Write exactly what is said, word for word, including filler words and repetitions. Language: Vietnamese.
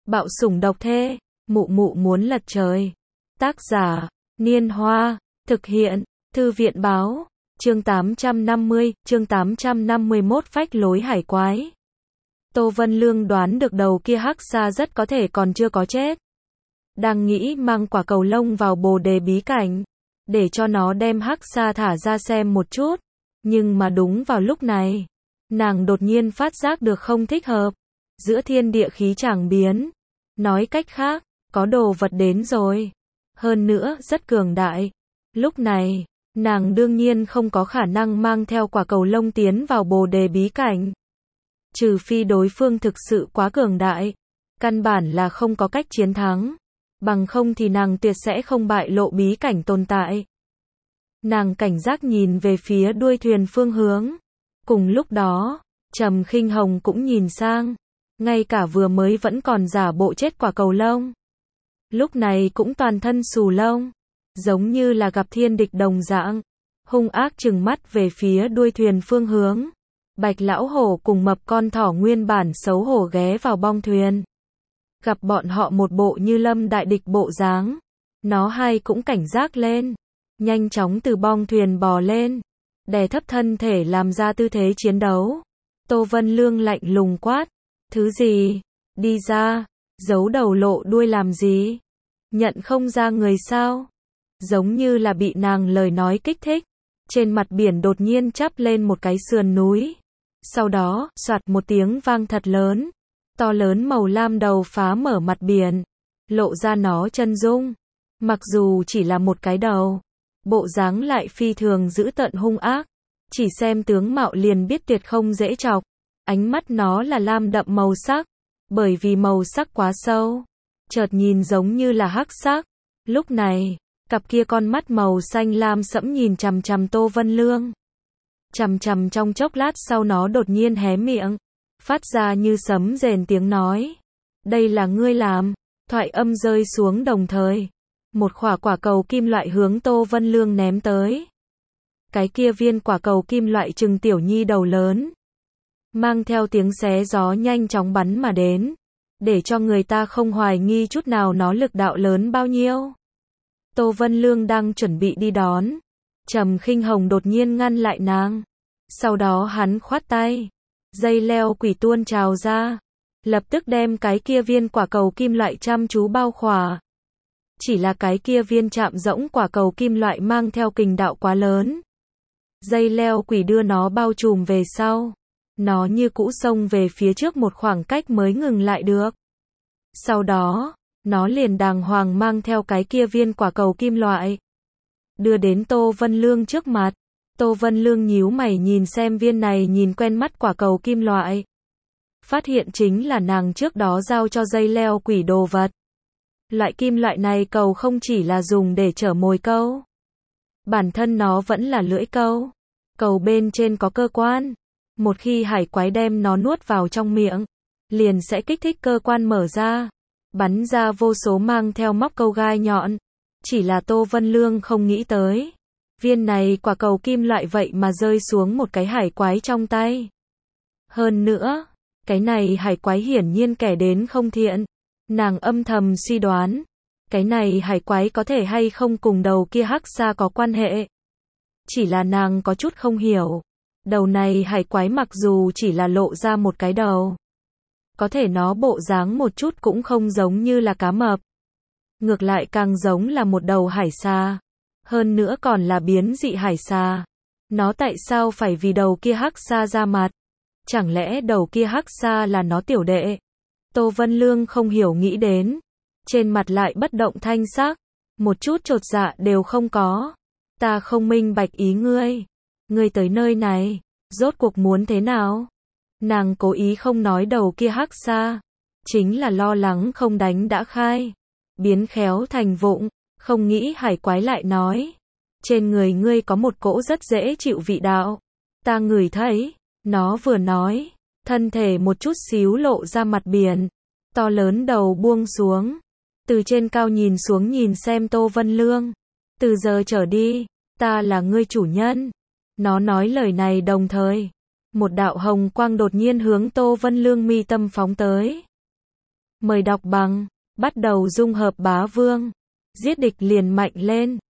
Bạo sủng độc thê, mụ mụ muốn lật trời. Tác giả, Niên Hoa, thực hiện, Thư viện báo, chương tám trăm năm mươi, chương tám trăm năm mươi mốt phách lối hải quái. Tô Vân Lương đoán được đầu kia hắc xa rất có thể còn chưa có chết. Đang nghĩ mang quả cầu lông vào bồ đề bí cảnh, để cho nó đem hắc xa thả ra xem một chút. Nhưng mà đúng vào lúc này, nàng đột nhiên phát giác được không thích hợp. Giữa thiên địa khí chàng biến. Nói cách khác, có đồ vật đến rồi. Hơn nữa, rất cường đại. Lúc này, nàng đương nhiên không có khả năng mang theo quả cầu lông tiến vào bồ đề bí cảnh. Trừ phi đối phương thực sự quá cường đại. Căn bản là không có cách chiến thắng. Bằng không thì nàng tuyệt sẽ không bại lộ bí cảnh tồn tại. Nàng cảnh giác nhìn về phía đuôi thuyền phương hướng. Cùng lúc đó, Trầm Khinh Hồng cũng nhìn sang. Ngay cả vừa mới vẫn còn giả bộ chết quả cầu lông. Lúc này cũng toàn thân xù lông. Giống như là gặp thiên địch đồng dạng. Hung ác trừng mắt về phía đuôi thuyền phương hướng. Bạch lão hổ cùng mập con thỏ nguyên bản xấu hổ ghé vào bong thuyền. Gặp bọn họ một bộ như lâm đại địch bộ dáng. Nó hai cũng cảnh giác lên. Nhanh chóng từ bong thuyền bò lên. Đè thấp thân thể làm ra tư thế chiến đấu. Tô Vân Lương lạnh lùng quát. Thứ gì? Đi ra. Giấu đầu lộ đuôi làm gì? Nhận không ra người sao? Giống như là bị nàng lời nói kích thích. Trên mặt biển đột nhiên chắp lên một cái sườn núi. Sau đó, soạt một tiếng vang thật lớn. To lớn màu lam đầu phá mở mặt biển. Lộ ra nó chân dung. Mặc dù chỉ là một cái đầu. Bộ dáng lại phi thường dữ tợn hung ác. Chỉ xem tướng mạo liền biết tuyệt không dễ chọc. Ánh mắt nó là lam đậm màu sắc. Bởi vì màu sắc quá sâu. Chợt nhìn giống như là hắc sắc. Lúc này, cặp kia con mắt màu xanh lam sẫm nhìn chằm chằm Tô Vân Lương. Chằm chằm trong chốc lát sau nó đột nhiên hé miệng. Phát ra như sấm rền tiếng nói. Đây là ngươi làm. Thoại âm rơi xuống đồng thời. Một khỏa quả cầu kim loại hướng Tô Vân Lương ném tới. Cái kia viên quả cầu kim loại chừng tiểu nhi đầu lớn. Mang theo tiếng xé gió nhanh chóng bắn mà đến. Để cho người ta không hoài nghi chút nào nó lực đạo lớn bao nhiêu. Tô Vân Lương đang chuẩn bị đi đón. Trầm Khinh Hồng đột nhiên ngăn lại nàng. Sau đó hắn khoát tay. Dây leo quỷ tuôn trào ra. Lập tức đem cái kia viên quả cầu kim loại chăm chú bao khỏa. Chỉ là cái kia viên chạm rỗng quả cầu kim loại mang theo kình đạo quá lớn. Dây leo quỷ đưa nó bao trùm về sau. Nó như cũ xông về phía trước một khoảng cách mới ngừng lại được. Sau đó, nó liền đàng hoàng mang theo cái kia viên quả cầu kim loại. Đưa đến Tô Vân Lương trước mặt. Tô Vân Lương nhíu mày nhìn xem viên này nhìn quen mắt quả cầu kim loại. Phát hiện chính là nàng trước đó giao cho dây leo quỷ đồ vật. Loại kim loại này cầu không chỉ là dùng để chở mồi câu. Bản thân nó vẫn là lưỡi câu. Cầu bên trên có cơ quan. Một khi hải quái đem nó nuốt vào trong miệng, liền sẽ kích thích cơ quan mở ra. Bắn ra vô số mang theo móc câu gai nhọn. Chỉ là Tô Vân Lương không nghĩ tới. Viên này quả cầu kim loại vậy mà rơi xuống một cái hải quái trong tay. Hơn nữa, cái này hải quái hiển nhiên kẻ đến không thiện. Nàng âm thầm suy đoán. Cái này hải quái có thể hay không cùng đầu kia hắc xa có quan hệ. Chỉ là nàng có chút không hiểu. Đầu này hải quái mặc dù chỉ là lộ ra một cái đầu. Có thể nó bộ dáng một chút cũng không giống như là cá mập. Ngược lại càng giống là một đầu hải xà. Hơn nữa còn là biến dị hải xà. Nó tại sao phải vì đầu kia hắc xa ra mặt? Chẳng lẽ đầu kia hắc xa là nó tiểu đệ? Tô Vân Lương không hiểu nghĩ đến. Trên mặt lại bất động thanh sắc. Một chút chột dạ đều không có. Ta không minh bạch ý ngươi. Ngươi tới nơi này, rốt cuộc muốn thế nào? Nàng cố ý không nói đầu kia hắc xa. Chính là lo lắng không đánh đã khai. Biến khéo thành vụng, không nghĩ hải quái lại nói. Trên người ngươi có một cỗ rất dễ chịu vị đạo. Ta ngửi thấy. Nó vừa nói, thân thể một chút xíu lộ ra mặt biển. To lớn đầu buông xuống. Từ trên cao nhìn xuống nhìn xem Tô Vân Lương. Từ giờ trở đi, ta là ngươi chủ nhân. Nó nói lời này đồng thời. Một đạo hồng quang đột nhiên hướng Tô Vân Lương mi tâm phóng tới. Mời đọc bằng. Bắt đầu dung hợp bá vương. Giết địch liền mạnh lên.